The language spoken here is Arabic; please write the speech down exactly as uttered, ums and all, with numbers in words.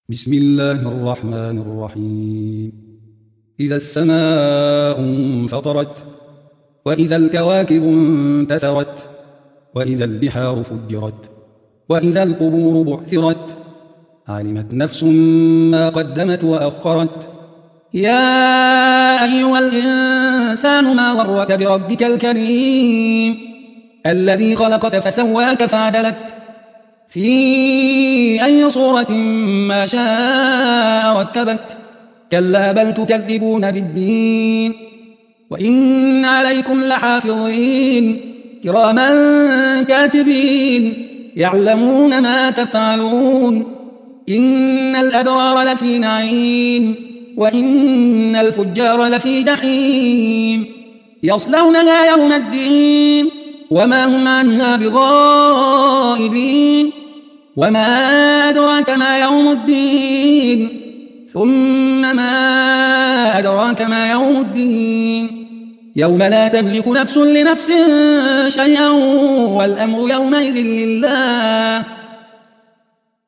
بسم الله الرحمن الرحيم. إذا السماء انفطرت، وإذا الكواكب انتثرت، وإذا البحار فجرت، وإذا القبور بعثرت، علمت نفس ما قدمت وأخرت. يا أيها الإنسان ما غرك بربك الكريم الذي خلقك فسواك فعدلك في أي صورة ما شاء ركبك. كلا بل تكذبون بالدين، وإن عليكم لحافظين كراما كاتبين يعلمون ما تفعلون. إن الأبرار لفي نعيم، وإن الفجار لفي جحيم، يصلونها يوم الدين وما هم عنها بغائبين. وما أدراك ما يوم الدين، ثم ما أدراك ما يوم الدين. يوم لا تملك نفس لنفس شيئا والأمر يومئذ لله.